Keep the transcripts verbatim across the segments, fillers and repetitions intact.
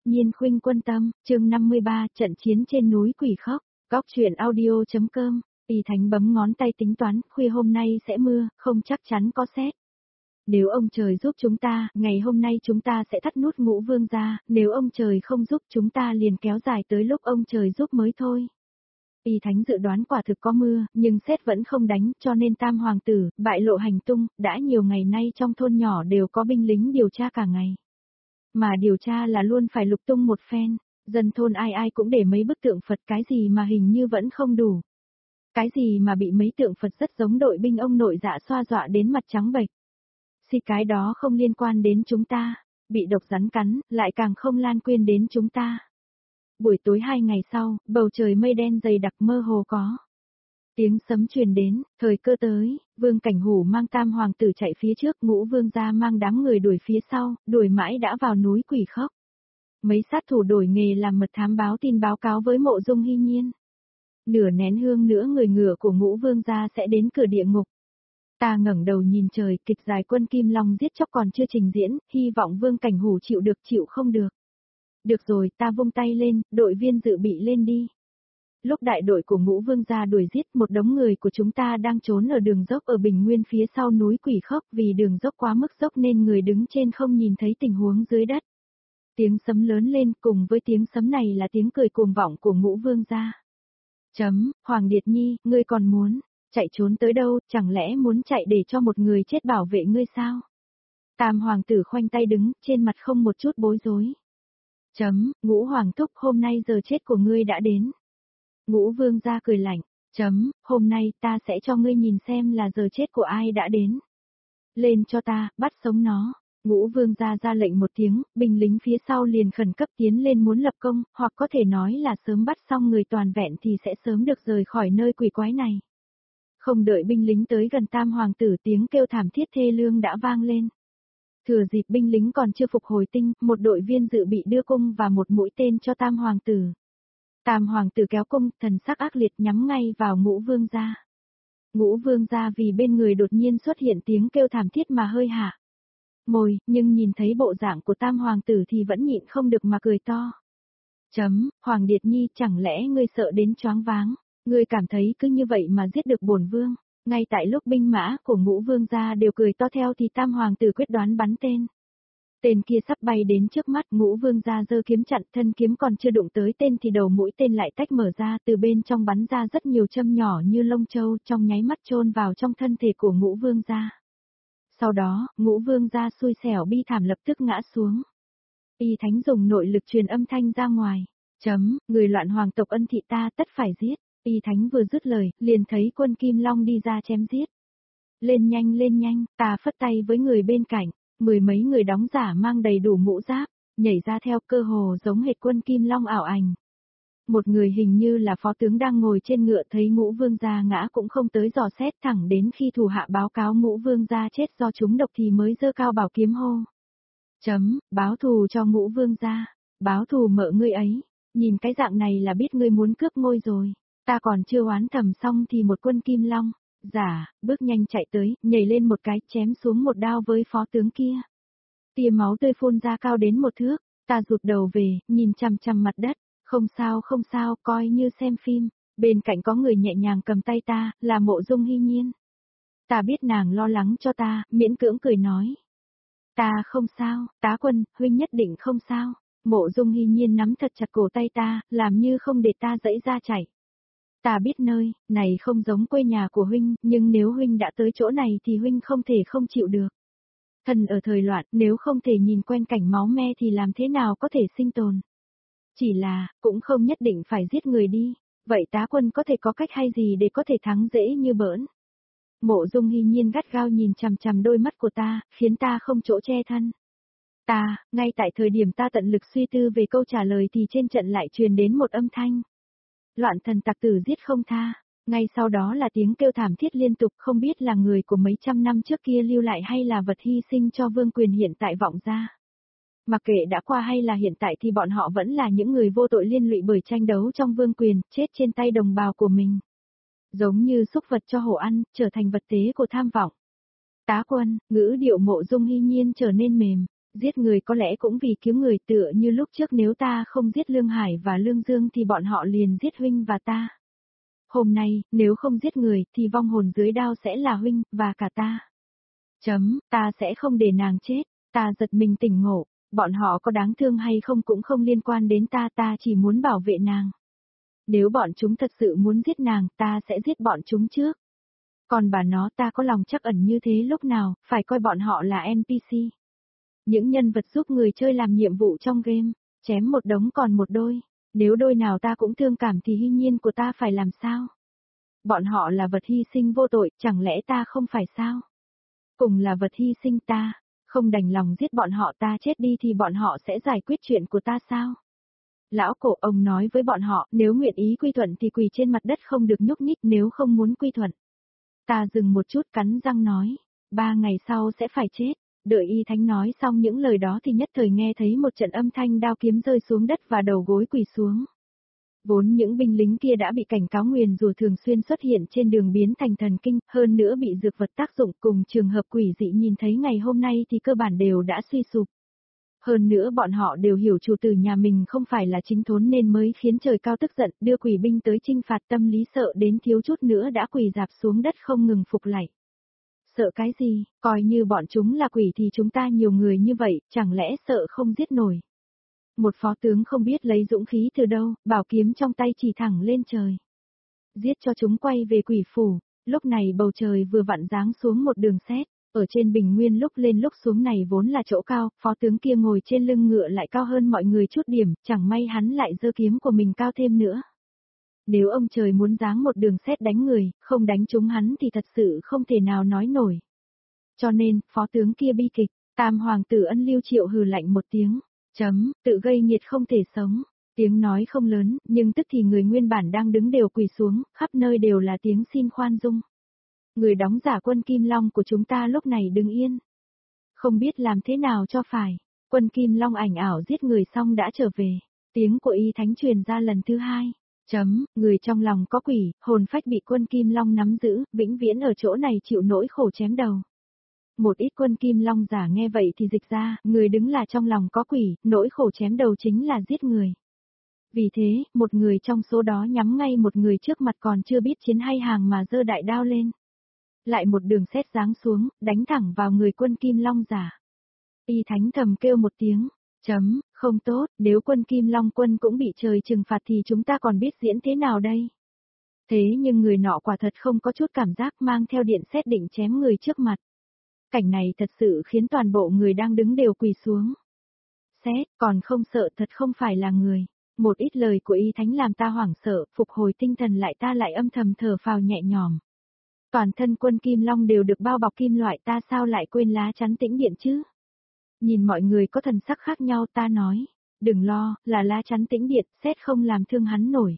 Nhiên khuynh quân tâm, chương năm mươi ba, trận chiến trên núi quỷ khóc, góc truyện audio.com, Y Thánh bấm ngón tay tính toán, khuya hôm nay sẽ mưa, không chắc chắn có sét. Nếu ông trời giúp chúng ta, ngày hôm nay chúng ta sẽ thắt nút Ngũ Vương ra, nếu ông trời không giúp chúng ta liền kéo dài tới lúc ông trời giúp mới thôi. Y Thánh dự đoán quả thực có mưa, nhưng sét vẫn không đánh, cho nên Tam Hoàng tử, bại lộ hành tung, đã nhiều ngày nay trong thôn nhỏ đều có binh lính điều tra cả ngày. Mà điều tra là luôn phải lục tung một phen, dân thôn ai ai cũng để mấy bức tượng Phật, cái gì mà hình như vẫn không đủ. Cái gì mà bị mấy tượng Phật rất giống đội binh ông nội dạ xoa dọa đến mặt trắng bệch. Xì cái đó không liên quan đến chúng ta, bị độc rắn cắn, lại càng không lan quyên đến chúng ta. Buổi tối hai ngày sau, bầu trời mây đen dày đặc mơ hồ có. Tiếng sấm truyền đến, thời cơ tới, Vương Cảnh Hủ mang Tam Hoàng tử chạy phía trước, Ngũ Vương gia mang đám người đuổi phía sau, đuổi mãi đã vào núi quỷ khóc. Mấy sát thủ đổi nghề làm mật thám báo tin báo cáo với Mộ Dung Hy Nhiên. Nửa nén hương nữa người ngựa của Ngũ Vương gia sẽ đến cửa địa ngục. Ta ngẩng đầu nhìn trời, kịch dài quân Kim Long giết chóc còn chưa trình diễn, hy vọng Vương Cảnh Hủ chịu được chịu không được. Được rồi, ta vung tay lên, đội viên dự bị lên đi. Lúc đại đội của Ngũ Vương gia đuổi giết, một đống người của chúng ta đang trốn ở đường dốc ở Bình Nguyên phía sau núi quỷ khóc, vì đường dốc quá mức dốc nên người đứng trên không nhìn thấy tình huống dưới đất. Tiếng sấm lớn lên, cùng với tiếng sấm này là tiếng cười cuồng vọng của Ngũ Vương gia. Chấm, Hoàng Điệt Nhi, ngươi còn muốn chạy trốn tới đâu, chẳng lẽ muốn chạy để cho một người chết bảo vệ ngươi sao? Tam Hoàng tử khoanh tay đứng, trên mặt không một chút bối rối. Chấm, Ngũ Hoàng thúc, hôm nay giờ chết của ngươi đã đến. Ngũ Vương gia cười lạnh, chấm, hôm nay ta sẽ cho ngươi nhìn xem là giờ chết của ai đã đến. Lên cho ta, bắt sống nó. Ngũ Vương gia ra lệnh một tiếng, binh lính phía sau liền khẩn cấp tiến lên muốn lập công, hoặc có thể nói là sớm bắt xong người toàn vẹn thì sẽ sớm được rời khỏi nơi quỷ quái này. Không đợi binh lính tới gần Tam Hoàng tử, tiếng kêu thảm thiết thê lương đã vang lên. Thừa dịp binh lính còn chưa phục hồi tinh, một đội viên dự bị đưa cung và một mũi tên cho Tam Hoàng tử. Tam Hoàng tử kéo cung, thần sắc ác liệt nhắm ngay vào Ngũ Vương gia. Ngũ Vương gia vì bên người đột nhiên xuất hiện tiếng kêu thảm thiết mà hơi hạ môi, nhưng nhìn thấy bộ dạng của Tam Hoàng tử thì vẫn nhịn không được mà cười to. Chấm, Hoàng Điệt Nhi, chẳng lẽ ngươi sợ đến choáng váng, ngươi cảm thấy cứ như vậy mà giết được bổn vương? Ngay tại lúc binh mã của Ngũ Vương gia đều cười to theo thì Tam Hoàng tử quyết đoán bắn tên. Tên kia sắp bay đến trước mắt, Ngũ Vương gia giơ kiếm chặn, thân kiếm còn chưa đụng tới tên thì đầu mũi tên lại tách mở ra, từ bên trong bắn ra rất nhiều châm nhỏ như lông châu, trong nháy mắt chôn vào trong thân thể của Ngũ Vương gia. Sau đó, Ngũ Vương gia xui xẻo bi thảm lập tức ngã xuống. Y Thánh dùng nội lực truyền âm thanh ra ngoài. Chấm, người loạn hoàng tộc Ân thị ta tất phải giết. Y Thánh vừa dứt lời, liền thấy quân Kim Long đi ra chém giết. Lên nhanh lên nhanh, ta phất tay với người bên cạnh. Mười mấy người đóng giả mang đầy đủ mũ giáp, nhảy ra theo cơ hồ giống hệt quân Kim Long ảo ảnh. Một người hình như là phó tướng đang ngồi trên ngựa thấy Ngũ Vương gia ngã cũng không tới dò xét, thẳng đến khi thủ hạ báo cáo Ngũ Vương gia chết do trúng độc thì mới giơ cao bảo kiếm hô. Chấm, báo thù cho Ngũ Vương gia, báo thù mợ ngươi ấy, nhìn cái dạng này là biết ngươi muốn cướp ngôi rồi. Ta còn chưa oán thầm xong thì một quân Kim Long giả, bước nhanh chạy tới, nhảy lên một cái, chém xuống một đao với phó tướng kia. Tia máu tươi phun ra cao đến một thước, ta rụt đầu về, nhìn chằm chằm mặt đất, không sao không sao, coi như xem phim, bên cạnh có người nhẹ nhàng cầm tay ta, là Mộ Dung Hy Nhiên. Ta biết nàng lo lắng cho ta, miễn cưỡng cười nói. Ta không sao, tá quân, huynh nhất định không sao. Mộ Dung Hy Nhiên nắm thật chặt cổ tay ta, làm như không để ta dãy ra chạy. Ta biết nơi, này không giống quê nhà của huynh, nhưng nếu huynh đã tới chỗ này thì huynh không thể không chịu được. Thần ở thời loạn, nếu không thể nhìn quen cảnh máu me thì làm thế nào có thể sinh tồn. Chỉ là, cũng không nhất định phải giết người đi, vậy tá quân có thể có cách hay gì để có thể thắng dễ như bỡn. Mộ Dung Hy Nhiên gắt gao nhìn chằm chằm đôi mắt của ta, khiến ta không chỗ che thân. Ta, ngay tại thời điểm ta tận lực suy tư về câu trả lời thì trên trận lại truyền đến một âm thanh. Loạn thần tặc tử giết không tha, ngay sau đó là tiếng kêu thảm thiết liên tục, không biết là người của mấy trăm năm trước kia lưu lại hay là vật hy sinh cho vương quyền hiện tại vọng ra. Mặc kệ đã qua hay là hiện tại thì bọn họ vẫn là những người vô tội liên lụy bởi tranh đấu trong vương quyền, chết trên tay đồng bào của mình. Giống như xúc vật cho hổ ăn, trở thành vật tế của tham vọng. Tá quân, ngữ điệu Mộ Dung Hy Nhiên trở nên mềm, Giết người có lẽ cũng vì cứu người, tựa như lúc trước nếu ta không giết Lương Hải và Lương Dương thì bọn họ liền giết huynh và ta. Hôm nay, nếu không giết người thì vong hồn dưới đao sẽ là huynh, và cả ta. Chấm, ta sẽ không để nàng chết, ta giật mình tỉnh ngộ, bọn họ có đáng thương hay không cũng không liên quan đến ta, ta chỉ muốn bảo vệ nàng. Nếu bọn chúng thật sự muốn giết nàng, ta sẽ giết bọn chúng trước. Còn bà nó, ta có lòng trắc ẩn như thế lúc nào, phải coi bọn họ là en pê xê. Những nhân vật giúp người chơi làm nhiệm vụ trong game, chém một đống còn một đôi. Nếu đôi nào ta cũng thương cảm thì hy nhiên của ta phải làm sao? Bọn họ là vật hy sinh vô tội, chẳng lẽ ta không phải sao? Cùng là vật hy sinh, ta không đành lòng giết bọn họ, ta chết đi thì bọn họ sẽ giải quyết chuyện của ta sao? Lão cổ ông nói với bọn họ, nếu nguyện ý quy thuận thì quỳ trên mặt đất không được nhúc nhích, nếu không muốn quy thuận. Ta dừng một chút cắn răng nói, ba ngày sau sẽ phải chết. Đợi Y Thánh nói xong những lời đó thì nhất thời nghe thấy một trận âm thanh đao kiếm rơi xuống đất và đầu gối quỳ xuống. Vốn những binh lính kia đã bị cảnh cáo nguyền rủa thường xuyên xuất hiện trên đường biến thành thần kinh, hơn nữa bị dược vật tác dụng cùng trường hợp quỷ dị nhìn thấy ngày hôm nay thì cơ bản đều đã suy sụp. Hơn nữa bọn họ đều hiểu chủ tử nhà mình không phải là chính thốn nên mới khiến trời cao tức giận đưa quỷ binh tới chinh phạt, tâm lý sợ đến thiếu chút nữa đã quỳ rạp xuống đất không ngừng phục lạy. Sợ cái gì, coi như bọn chúng là quỷ thì chúng ta nhiều người như vậy, chẳng lẽ sợ không giết nổi. Một phó tướng không biết lấy dũng khí từ đâu, bảo kiếm trong tay chỉ thẳng lên trời. Giết cho chúng quay về quỷ phủ, lúc này bầu trời vừa vặn giáng xuống một đường sét, ở trên bình nguyên lúc lên lúc xuống này vốn là chỗ cao, phó tướng kia ngồi trên lưng ngựa lại cao hơn mọi người chút điểm, chẳng may hắn lại giơ kiếm của mình cao thêm nữa. Nếu ông trời muốn giáng một đường sét đánh người, không đánh trúng hắn thì thật sự không thể nào nói nổi. Cho nên, phó tướng kia bi kịch, tam hoàng tử Ân Lưu Triệu hừ lạnh một tiếng, chấm, tự gây nghiệt không thể sống. Tiếng nói không lớn, nhưng tức thì người nguyên bản đang đứng đều quỳ xuống, khắp nơi đều là tiếng xin khoan dung. Người đóng giả quân Kim Long của chúng ta lúc này đứng yên. Không biết làm thế nào cho phải, quân Kim Long ảnh ảo giết người xong đã trở về. Tiếng của Y Thánh truyền ra lần thứ hai. Chấm, người trong lòng có quỷ, hồn phách bị quân Kim Long nắm giữ, vĩnh viễn ở chỗ này chịu nỗi khổ chém đầu. Một ít quân Kim Long giả nghe vậy thì dịch ra, người đứng là trong lòng có quỷ, nỗi khổ chém đầu chính là giết người. Vì thế, một người trong số đó nhắm ngay một người trước mặt còn chưa biết chiến hay hàng mà giơ đại đao lên. Lại một đường sét giáng xuống, đánh thẳng vào người quân Kim Long giả. Y Thánh thầm kêu một tiếng, chấm, không tốt, nếu quân Kim Long quân cũng bị trời trừng phạt thì chúng ta còn biết diễn thế nào đây? Thế nhưng người nọ quả thật không có chút cảm giác, mang theo điện sét định chém người trước mặt. Cảnh này thật sự khiến toàn bộ người đang đứng đều quỳ xuống. Sét, còn không sợ thật không phải là người. Một ít lời của Y Thánh làm ta hoảng sợ, phục hồi tinh thần lại ta lại âm thầm thở phào nhẹ nhõm. Toàn thân quân Kim Long đều được bao bọc kim loại, ta sao lại quên lá chắn tĩnh điện chứ? Nhìn mọi người có thần sắc khác nhau ta nói, đừng lo, là lá chắn tĩnh điện, sét không làm thương hắn nổi.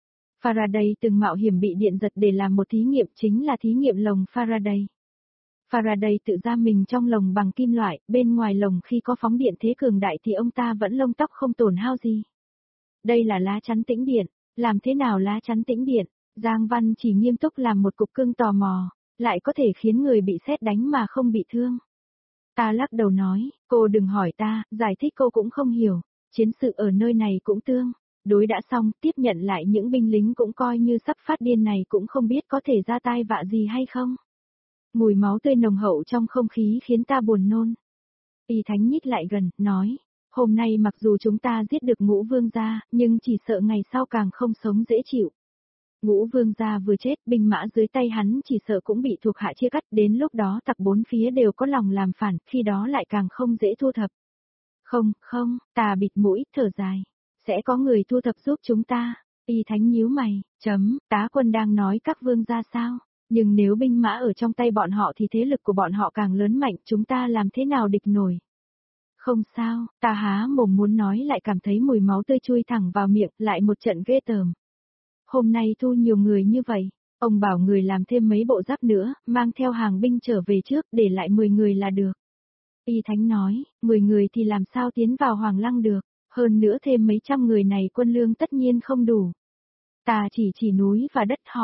Faraday từng mạo hiểm bị điện giật để làm một thí nghiệm, chính là thí nghiệm lồng Faraday. Faraday tự giam mình trong lồng bằng kim loại, bên ngoài lồng khi có phóng điện thế cường đại thì ông ta vẫn lông tóc không tổn hao gì. Đây là lá chắn tĩnh điện, làm thế nào lá chắn tĩnh điện? Giang Văn chỉ nghiêm túc làm một cục cưng tò mò, lại có thể khiến người bị sét đánh mà không bị thương. Ta lắc đầu nói, cô đừng hỏi ta, giải thích cô cũng không hiểu, chiến sự ở nơi này cũng tương. Đối đã xong, tiếp nhận lại những binh lính cũng coi như sắp phát điên này cũng không biết có thể ra tai vạ gì hay không. Mùi máu tươi nồng hậu trong không khí khiến ta buồn nôn. Y Thánh nhích lại gần, nói, hôm nay mặc dù chúng ta giết được Ngũ Vương gia, nhưng chỉ sợ ngày sau càng không sống dễ chịu. Ngũ Vương gia vừa chết, binh mã dưới tay hắn chỉ sợ cũng bị thuộc hạ chia cắt, đến lúc đó tặc bốn phía đều có lòng làm phản, khi đó lại càng không dễ thu thập. Không, không, ta bịt mũi, thở dài. Sẽ có người thu thập giúp chúng ta. Y Thánh nhíu mày, chấm, tá quân đang nói các vương gia sao? Nhưng nếu binh mã ở trong tay bọn họ thì thế lực của bọn họ càng lớn mạnh, chúng ta làm thế nào địch nổi? Không sao, ta há mồm muốn nói lại cảm thấy mùi máu tươi chui thẳng vào miệng, lại một trận ghê tởm. Hôm nay thu nhiều người như vậy, ông bảo người làm thêm mấy bộ giáp nữa, mang theo hàng binh trở về trước, để lại mười người là được. Y Thánh nói, mười người thì làm sao tiến vào Hoàng Lăng được, hơn nữa thêm mấy trăm người này quân lương tất nhiên không đủ. Ta chỉ chỉ núi và đất hỏi,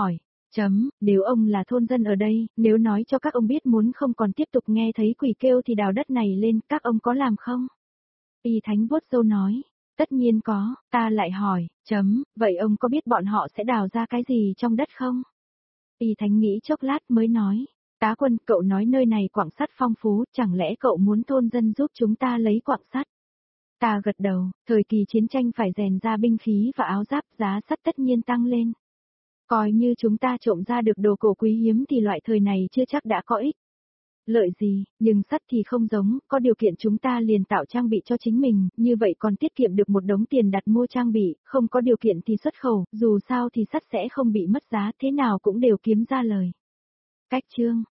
Chấm, nếu ông là thôn dân ở đây, nếu nói cho các ông biết muốn không còn tiếp tục nghe thấy quỷ kêu thì đào đất này lên, các ông có làm không? Y Thánh vuốt râu nói, tất nhiên có, ta lại hỏi, chấm, vậy ông có biết bọn họ sẽ đào ra cái gì trong đất không? Y Thánh nghĩ chốc lát mới nói, tá quân, cậu nói nơi này quặng sắt phong phú, chẳng lẽ cậu muốn thôn dân giúp chúng ta lấy quặng sắt? Ta gật đầu, thời kỳ chiến tranh phải rèn ra binh khí và áo giáp, giá sắt tất nhiên tăng lên. Coi như chúng ta trộm ra được đồ cổ quý hiếm thì loại thời này chưa chắc đã có ích. Lợi gì, nhưng sắt thì không giống, có điều kiện chúng ta liền tạo trang bị cho chính mình, như vậy còn tiết kiệm được một đống tiền đặt mua trang bị, không có điều kiện thì xuất khẩu, dù sao thì sắt sẽ không bị mất giá, thế nào cũng đều kiếm ra lời. Cách chương